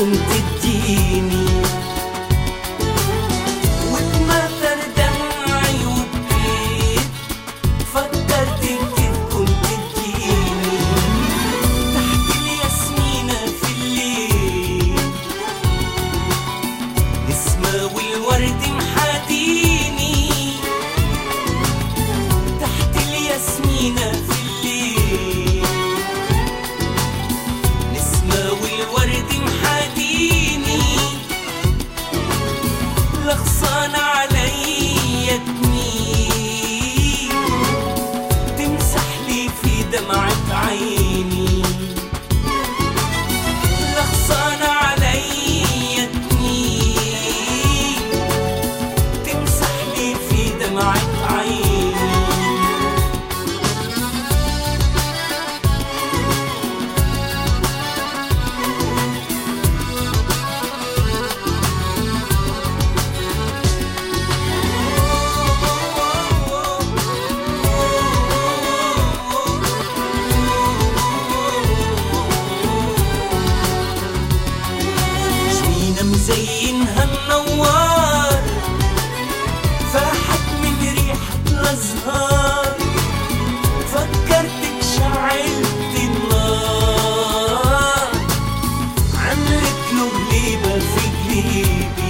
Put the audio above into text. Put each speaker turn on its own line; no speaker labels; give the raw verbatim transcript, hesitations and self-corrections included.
كنت تجيني، واتمطر دمعي وبكيت فكرت كيف كنت تجيني. تحت الياسمينة في الليل نسمة والورد محاديني، تحت الياسمينة في الليل نسمة والورد محاديني. لغصان عليا تميل تمسح لي في دمعة عيني، لغصان عليا تميل تمسح لي في دمعة عيني. مزينها النوار فاحت من ريحة الأزهار، فكرتك شعلت النار عملت له غليبة في قلبي.